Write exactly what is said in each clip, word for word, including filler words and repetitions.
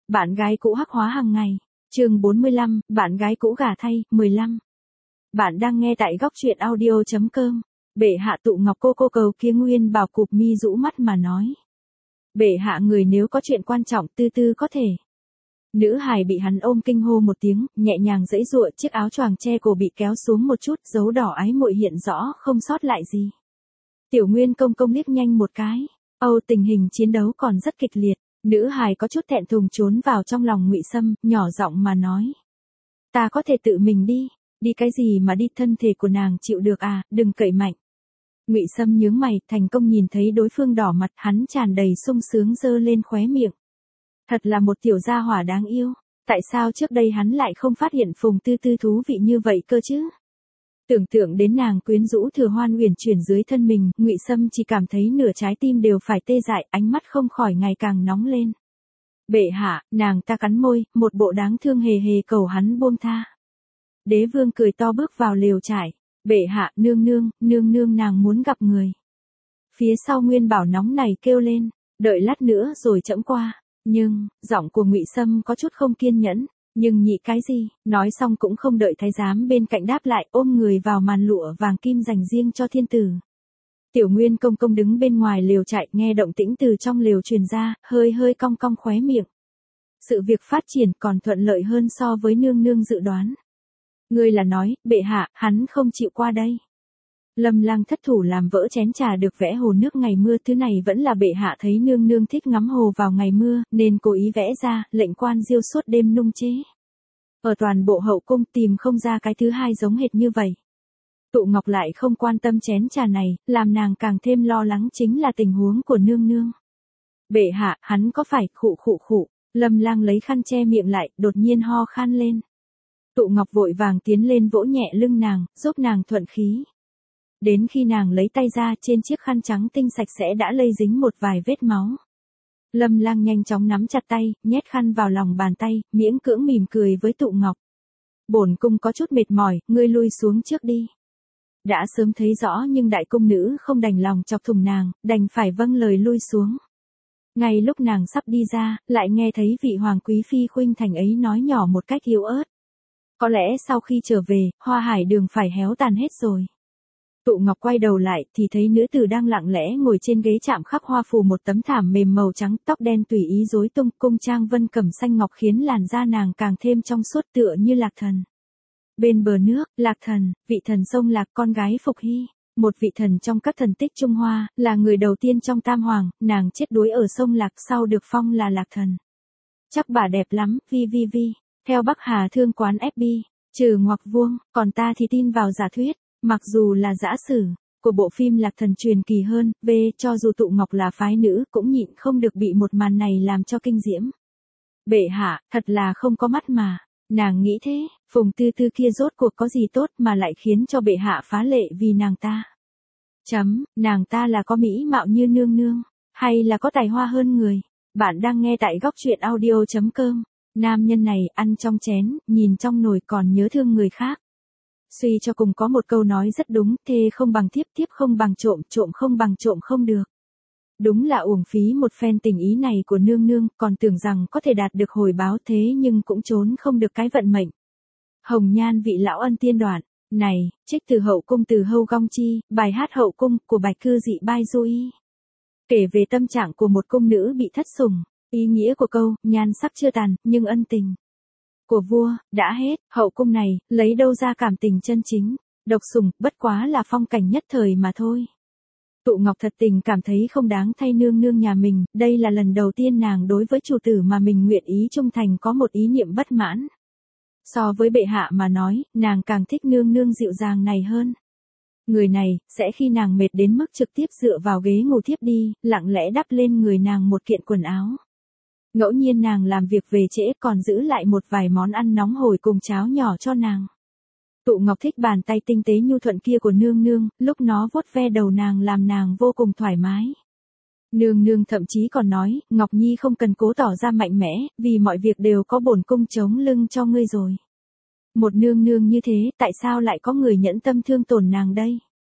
Bạn gái cũ hắc hóa hàng ngày. Chương bốn mươi lăm, bạn gái cũ gả thay, mười lăm. Bạn đang nghe tại góc truyện audio chấm com. Bệ hạ Tụ Ngọc cô cô cầu kia Nguyên Bảo cụp mi rũ mắt mà nói. Bệ hạ người nếu có chuyện quan trọng tư tư có thể. Nữ hài bị hắn ôm kinh hô một tiếng, nhẹ nhàng giãy giụa, chiếc áo choàng che cổ bị kéo xuống một chút, dấu đỏ ái muội hiện rõ, không sót lại gì. Tiểu Nguyên công công liếc nhanh một cái. Âu tình hình chiến đấu còn rất kịch liệt. Nữ hài có chút thẹn thùng trốn vào trong lòng Ngụy Sâm, nhỏ giọng mà nói. Ta có thể tự mình đi. Đi cái gì mà đi, thân thể của nàng chịu được à, đừng cậy mạnh. Ngụy Sâm nhướng mày, thành công nhìn thấy đối phương đỏ mặt, hắn tràn đầy sung sướng giơ lên khóe miệng. Thật là một tiểu gia hỏa đáng yêu, tại sao trước đây hắn lại không phát hiện Phùng Tư Tư thú vị như vậy cơ chứ? Tưởng tượng đến nàng quyến rũ Thừa Hoan uyển chuyển dưới thân mình, Ngụy Sâm chỉ cảm thấy nửa trái tim đều phải tê dại, ánh mắt không khỏi ngày càng nóng lên. Bệ hạ, nàng ta cắn môi, một bộ đáng thương hề hề cầu hắn buông tha. Đế vương cười to bước vào lều trại. Bệ hạ, nương nương, nương nương nàng muốn gặp người. Phía sau Nguyên Bảo nóng này kêu lên, đợi lát nữa rồi chẫm qua. Nhưng, giọng của Ngụy Sâm có chút không kiên nhẫn, nhưng nhị cái gì, nói xong cũng không đợi thái giám bên cạnh đáp lại, ôm người vào màn lụa vàng kim dành riêng cho thiên tử. Tiểu Nguyên công công đứng bên ngoài lều trại, nghe động tĩnh từ trong lều truyền ra, hơi hơi cong cong khóe miệng. Sự việc phát triển còn thuận lợi hơn so với nương nương dự đoán. Ngươi là nói, bệ hạ, hắn không chịu qua đây. Lâm Lang thất thủ làm vỡ chén trà được vẽ hồ nước ngày mưa, thứ này vẫn là bệ hạ thấy nương nương thích ngắm hồ vào ngày mưa, nên cố ý vẽ ra, lệnh quan diêu suốt đêm nung chế. Ở toàn bộ hậu cung tìm không ra cái thứ hai giống hệt như vậy. Tụ Ngọc lại không quan tâm chén trà này, làm nàng càng thêm lo lắng chính là tình huống của nương nương. Bệ hạ, hắn có phải khụ khụ khụ, Lâm Lang lấy khăn che miệng lại, đột nhiên ho khan lên. Tụ Ngọc vội vàng tiến lên vỗ nhẹ lưng nàng, giúp nàng thuận khí. Đến khi nàng lấy tay ra, trên chiếc khăn trắng tinh sạch sẽ đã lây dính một vài vết máu. Lâm Lang nhanh chóng nắm chặt tay, nhét khăn vào lòng bàn tay, miễn cưỡng mỉm cười với Tụ Ngọc. Bổn cung có chút mệt mỏi, ngươi lui xuống trước đi. Đã sớm thấy rõ nhưng đại cung nữ không đành lòng chọc thủng nàng, đành phải vâng lời lui xuống. Ngay lúc nàng sắp đi ra, lại nghe thấy vị hoàng quý phi khuynh thành ấy nói nhỏ một cách yếu ớt. Có lẽ sau khi trở về, Hoa Hải Đường phải héo tàn hết rồi. Tụ Ngọc quay đầu lại thì thấy nữ tử đang lặng lẽ ngồi trên ghế chạm khắc hoa phủ một tấm thảm mềm màu trắng, tóc đen tùy ý rối tung, cung trang vân cẩm xanh ngọc khiến làn da nàng càng thêm trong suốt tựa như Lạc Thần. Bên bờ nước, Lạc Thần, vị thần sông Lạc, con gái Phục Hy, một vị thần trong các thần tích Trung Hoa, là người đầu tiên trong Tam Hoàng, nàng chết đuối ở sông Lạc sau được phong là Lạc Thần. Chắc bà đẹp lắm, vi vi vi. Theo Bắc Hà Thương quán ép bê, trừ ngoặc vuông, còn ta thì tin vào giả thuyết, mặc dù là giả sử, của bộ phim Lạc Thần truyền kỳ hơn, b cho dù Tụ Ngọc là phái nữ cũng nhịn không được bị một màn này làm cho kinh diễm. Bệ hạ, thật là không có mắt mà, nàng nghĩ thế, Phùng Tư Tư kia rốt cuộc có gì tốt mà lại khiến cho bệ hạ phá lệ vì nàng ta. Chấm, nàng ta là có mỹ mạo như nương nương, hay là có tài hoa hơn người. Bạn đang nghe tại góc truyện audio chấm com. Nam nhân này ăn trong chén, nhìn trong nồi còn nhớ thương người khác. Suy cho cùng có một câu nói rất đúng, thê không bằng thiếp, thiếp không bằng trộm, trộm không bằng trộm không được. Đúng là uổng phí một phen tình ý này của nương nương, còn tưởng rằng có thể đạt được hồi báo, thế nhưng cũng trốn không được cái vận mệnh. Hồng Nhan vị lão ân tiên đoạn, này, trích từ Hậu Cung từ Hâu Gong Chi, bài hát Hậu Cung của Bạch Cư Dị Bai Du Y. Kể về tâm trạng của một cung nữ bị thất sủng. Ý nghĩa của câu, nhan sắc chưa tàn, nhưng ân tình của vua, đã hết, hậu cung này, lấy đâu ra cảm tình chân chính, độc sủng, bất quá là phong cảnh nhất thời mà thôi. Tụ Ngọc thật tình cảm thấy không đáng thay nương nương nhà mình, đây là lần đầu tiên nàng đối với chủ tử mà mình nguyện ý trung thành có một ý niệm bất mãn. So với bệ hạ mà nói, nàng càng thích nương nương dịu dàng này hơn. Người này, sẽ khi nàng mệt đến mức trực tiếp dựa vào ghế ngủ thiếp đi, lặng lẽ đắp lên người nàng một kiện quần áo. Ngẫu nhiên nàng làm việc về trễ còn giữ lại một vài món ăn nóng hổi cùng cháo nhỏ cho nàng. Tụ Ngọc thích bàn tay tinh tế nhu thuận kia của nương nương, lúc nó vuốt ve đầu nàng làm nàng vô cùng thoải mái. Nương nương thậm chí còn nói, Ngọc Nhi không cần cố tỏ ra mạnh mẽ, vì mọi việc đều có bổn cung chống lưng cho ngươi rồi. Một nương nương như thế, tại sao lại có người nhẫn tâm thương tổn nàng đây?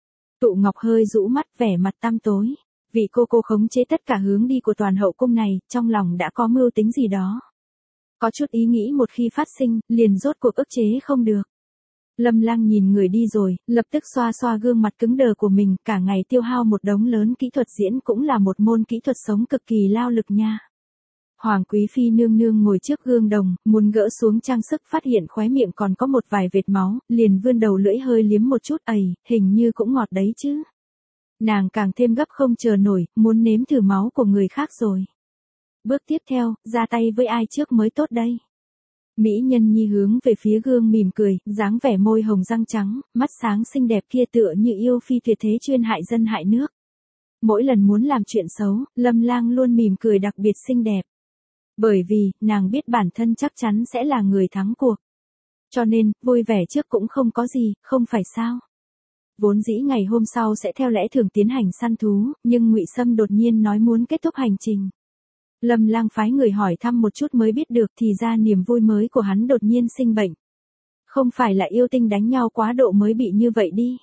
Tụ Ngọc hơi rũ mắt, vẻ mặt tăm tối. Vì cô cô khống chế tất cả hướng đi của toàn hậu cung này, trong lòng đã có mưu tính gì đó. Có chút ý nghĩ một khi phát sinh, liền rốt cuộc ức chế không được. Lâm Lang nhìn người đi rồi, lập tức xoa xoa gương mặt cứng đờ của mình, cả ngày tiêu hao một đống lớn kỹ thuật diễn cũng là một môn kỹ thuật sống cực kỳ lao lực nha. Hoàng Quý Phi nương nương ngồi trước gương đồng, muốn gỡ xuống trang sức phát hiện khóe miệng còn có một vài vệt máu, liền vươn đầu lưỡi hơi liếm một chút, ầy, hình như cũng ngọt đấy chứ. Nàng càng thêm gấp không chờ nổi, muốn nếm thử máu của người khác rồi. Bước tiếp theo, ra tay với ai trước mới tốt đây? Mỹ nhân nhi hướng về phía gương mỉm cười, dáng vẻ môi hồng răng trắng, mắt sáng xinh đẹp kia tựa như yêu phi tuyệt thế chuyên hại dân hại nước. Mỗi lần muốn làm chuyện xấu, Lâm Lang luôn mỉm cười đặc biệt xinh đẹp. Bởi vì, nàng biết bản thân chắc chắn sẽ là người thắng cuộc. Cho nên, vui vẻ trước cũng không có gì, không phải sao? Vốn dĩ ngày hôm sau sẽ theo lẽ thường tiến hành săn thú, nhưng Ngụy Sâm đột nhiên nói muốn kết thúc hành trình. Lâm Lang phái người hỏi thăm một chút mới biết được thì ra niềm vui mới của hắn đột nhiên sinh bệnh. Không phải là yêu tinh đánh nhau quá độ mới bị như vậy đi.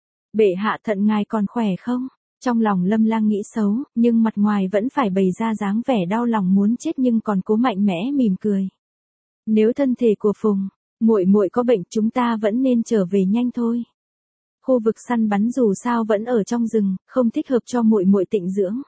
Bệ hạ thận ngài còn khỏe không? Trong lòng Lâm Lang nghĩ xấu, nhưng mặt ngoài vẫn phải bày ra dáng vẻ đau lòng muốn chết nhưng còn cố mạnh mẽ mỉm cười. Nếu thân thể của Phùng, muội muội có bệnh chúng ta vẫn nên trở về nhanh thôi. Khu vực săn bắn dù sao vẫn ở trong rừng, không thích hợp cho muội muội tịnh dưỡng.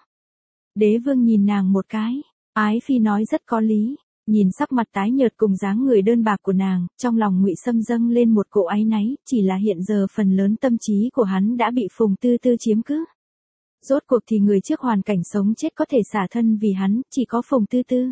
Đế vương nhìn nàng một cái, Ái Phi nói rất có lý, nhìn sắc mặt tái nhợt cùng dáng người đơn bạc của nàng, trong lòng Ngụy Sâm dâng lên một cỗ áy náy, chỉ là hiện giờ phần lớn tâm trí của hắn đã bị Phùng Tư Tư chiếm cứ. Rốt cuộc thì người trước hoàn cảnh sống chết có thể xả thân vì hắn, chỉ có Phùng Tư Tư.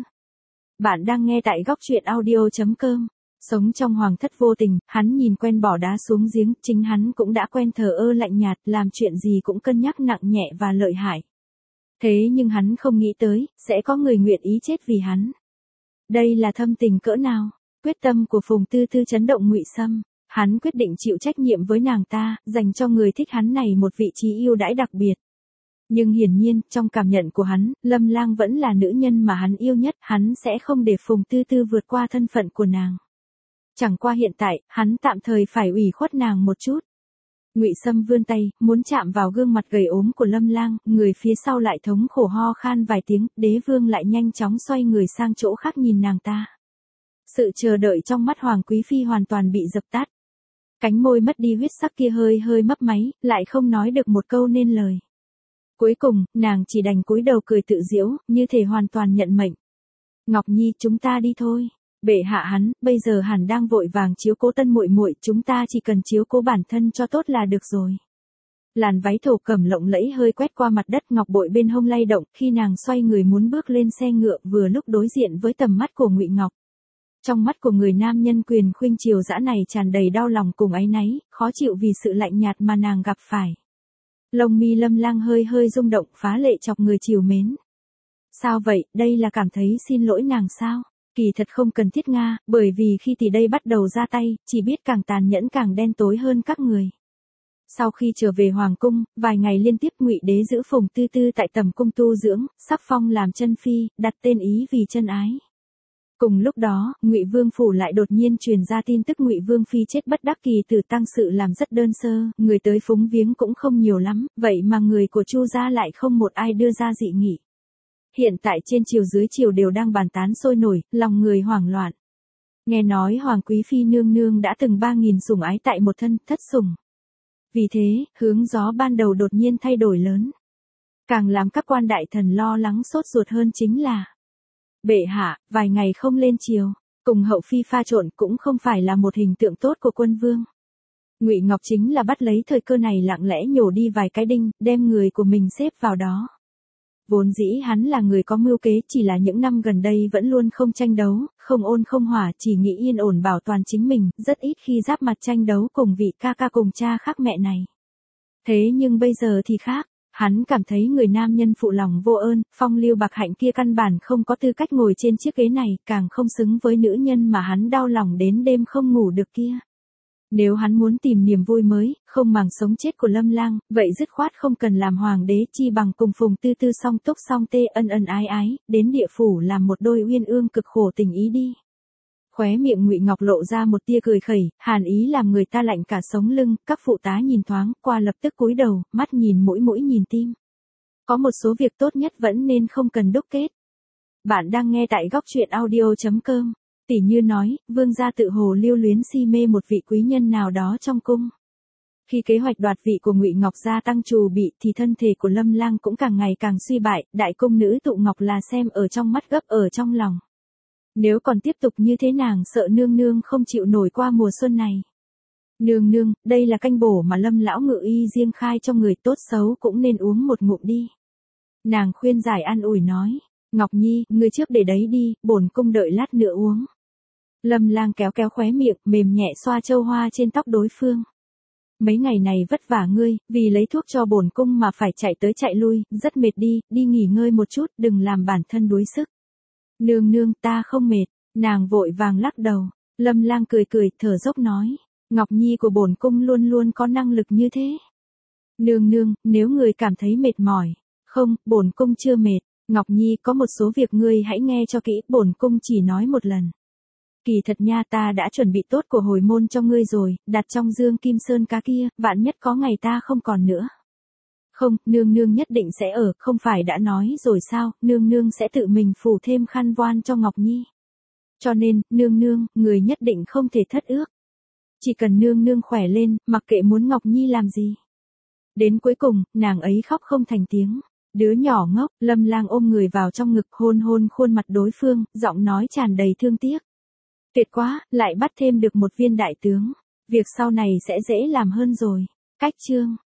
Bạn đang nghe tại góc truyện audio chấm com. Sống trong hoàng thất vô tình, hắn nhìn quen bỏ đá xuống giếng, chính hắn cũng đã quen thờ ơ lạnh nhạt, làm chuyện gì cũng cân nhắc nặng nhẹ và lợi hại. Thế nhưng hắn không nghĩ tới, sẽ có người nguyện ý chết vì hắn. Đây là thâm tình cỡ nào? Quyết tâm của Phùng Tư Tư chấn động Ngụy Sâm. Hắn quyết định chịu trách nhiệm với nàng ta, dành cho người thích hắn này một vị trí yêu đãi đặc biệt. Nhưng hiển nhiên, trong cảm nhận của hắn, Lâm Lang vẫn là nữ nhân mà hắn yêu nhất, hắn sẽ không để Phùng Tư Tư vượt qua thân phận của nàng. Chẳng qua hiện tại, hắn tạm thời phải ủy khuất nàng một chút. Ngụy Sâm vươn tay, muốn chạm vào gương mặt gầy ốm của Lâm Lang, người phía sau lại thống khổ ho khan vài tiếng, đế vương lại nhanh chóng xoay người sang chỗ khác nhìn nàng ta. Sự chờ đợi trong mắt Hoàng Quý Phi hoàn toàn bị dập tắt. Cánh môi mất đi huyết sắc kia hơi hơi mấp máy, lại không nói được một câu nên lời. Cuối cùng, nàng chỉ đành cúi đầu cười tự giễu, như thể hoàn toàn nhận mệnh. Ngọc Nhi, chúng ta đi thôi. Bệ hạ hắn, bây giờ hẳn đang vội vàng chiếu cố tân muội muội, chúng ta chỉ cần chiếu cố bản thân cho tốt là được rồi. Làn váy thổ cẩm lộng lẫy hơi quét qua mặt đất, ngọc bội bên hông lay động, khi nàng xoay người muốn bước lên xe ngựa, vừa lúc đối diện với tầm mắt của Ngụy Ngọc. Trong mắt của người nam nhân quyền khuynh triều dã này tràn đầy đau lòng cùng áy náy, khó chịu vì sự lạnh nhạt mà nàng gặp phải. Lông mi Lâm Lang hơi hơi rung động, phá lệ chọc người trìu mến. Sao vậy, đây là cảm thấy xin lỗi nàng sao? Kỳ thật không cần thiết Nga, bởi vì khi tỷ đây bắt đầu ra tay, chỉ biết càng tàn nhẫn càng đen tối hơn các người. Sau khi trở về hoàng cung, vài ngày liên tiếp Ngụy đế giữ Phùng Tư Tư tại tầm cung tu dưỡng, sắc phong làm chân phi, đặt tên ý vì chân ái. Cùng lúc đó, Ngụy Vương phủ lại đột nhiên truyền ra tin tức Ngụy Vương phi chết bất đắc kỳ tử, tang sự làm rất đơn sơ, người tới phúng viếng cũng không nhiều lắm, vậy mà người của Chu gia lại không một ai đưa ra dị nghị. Hiện tại trên triều dưới triều đều đang bàn tán sôi nổi, lòng người hoảng loạn. Nghe nói Hoàng Quý Phi nương nương đã từng ba nghìn sủng ái tại một thân, thất sủng. Vì thế, hướng gió ban đầu đột nhiên thay đổi lớn. Càng làm các quan đại thần lo lắng sốt ruột hơn chính là bệ hạ, vài ngày không lên triều, cùng hậu phi pha trộn cũng không phải là một hình tượng tốt của quân vương. Ngụy Ngọc chính là bắt lấy thời cơ này lặng lẽ nhổ đi vài cái đinh, đem người của mình xếp vào đó. Vốn dĩ hắn là người có mưu kế, chỉ là những năm gần đây vẫn luôn không tranh đấu, không ôn không hỏa, chỉ nghĩ yên ổn bảo toàn chính mình, rất ít khi giáp mặt tranh đấu cùng vị ca ca cùng cha khác mẹ này. Thế nhưng bây giờ thì khác, hắn cảm thấy người nam nhân phụ lòng vô ơn, phong lưu bạc hạnh kia căn bản không có tư cách ngồi trên chiếc ghế này, càng không xứng với nữ nhân mà hắn đau lòng đến đêm không ngủ được kia. Nếu hắn muốn tìm niềm vui mới, không màng sống chết của Lâm Lang, vậy dứt khoát không cần làm hoàng đế, chi bằng cùng Phùng Tư Tư song túc song tê ân ân ái ái, đến địa phủ làm một đôi uyên ương cực khổ tình ý đi. Khóe miệng Ngụy Ngọc lộ ra một tia cười khẩy, hàn ý làm người ta lạnh cả sống lưng, các phụ tá nhìn thoáng qua lập tức cúi đầu, mắt nhìn mũi mũi nhìn tim. Có một số việc tốt nhất vẫn nên không cần đúc kết. Bạn đang nghe tại góc truyện audio chấm com. Tỷ như nói, vương gia tự hồ lưu luyến si mê một vị quý nhân nào đó trong cung. Khi kế hoạch đoạt vị của Ngụy Ngọc gia tăng trù bị thì thân thể của Lâm Lang cũng càng ngày càng suy bại, đại cung nữ Tụ Ngọc là xem ở trong mắt gấp ở trong lòng. Nếu còn tiếp tục như thế nàng sợ nương nương không chịu nổi qua mùa xuân này. Nương nương, đây là canh bổ mà Lâm lão ngự y riêng khai cho người, tốt xấu cũng nên uống một ngụm đi. Nàng khuyên giải an ủi nói, Ngọc Nhi, ngươi trước để đấy đi, bổn cung đợi lát nữa uống. Lâm Lang kéo kéo khóe miệng, mềm nhẹ xoa châu hoa trên tóc đối phương. Mấy ngày này vất vả ngươi, vì lấy thuốc cho bổn cung mà phải chạy tới chạy lui, rất mệt đi, đi nghỉ ngơi một chút, đừng làm bản thân đuối sức. Nương nương, ta không mệt, nàng vội vàng lắc đầu. Lâm Lang cười cười, thở dốc nói, Ngọc Nhi của bổn cung luôn luôn có năng lực như thế. Nương nương, nếu người cảm thấy mệt mỏi, không, bổn cung chưa mệt, Ngọc Nhi có một số việc ngươi hãy nghe cho kỹ, bổn cung chỉ nói một lần. Kỳ thật nha, ta đã chuẩn bị tốt của hồi môn cho ngươi rồi, đặt trong dương kim sơn cá kia, vạn nhất có ngày ta không còn nữa. Không, nương nương nhất định sẽ ở, không phải đã nói rồi sao, nương nương sẽ tự mình phủ thêm khăn voan cho Ngọc Nhi. Cho nên, nương nương, người nhất định không thể thất ước. Chỉ cần nương nương khỏe lên, mặc kệ muốn Ngọc Nhi làm gì. Đến cuối cùng, nàng ấy khóc không thành tiếng. Đứa nhỏ ngốc, Lâm Lang ôm người vào trong ngực, hôn hôn khuôn mặt đối phương, giọng nói tràn đầy thương tiếc. Tuyệt quá, lại bắt thêm được một viên đại tướng. Việc sau này sẽ dễ làm hơn rồi. Cách chương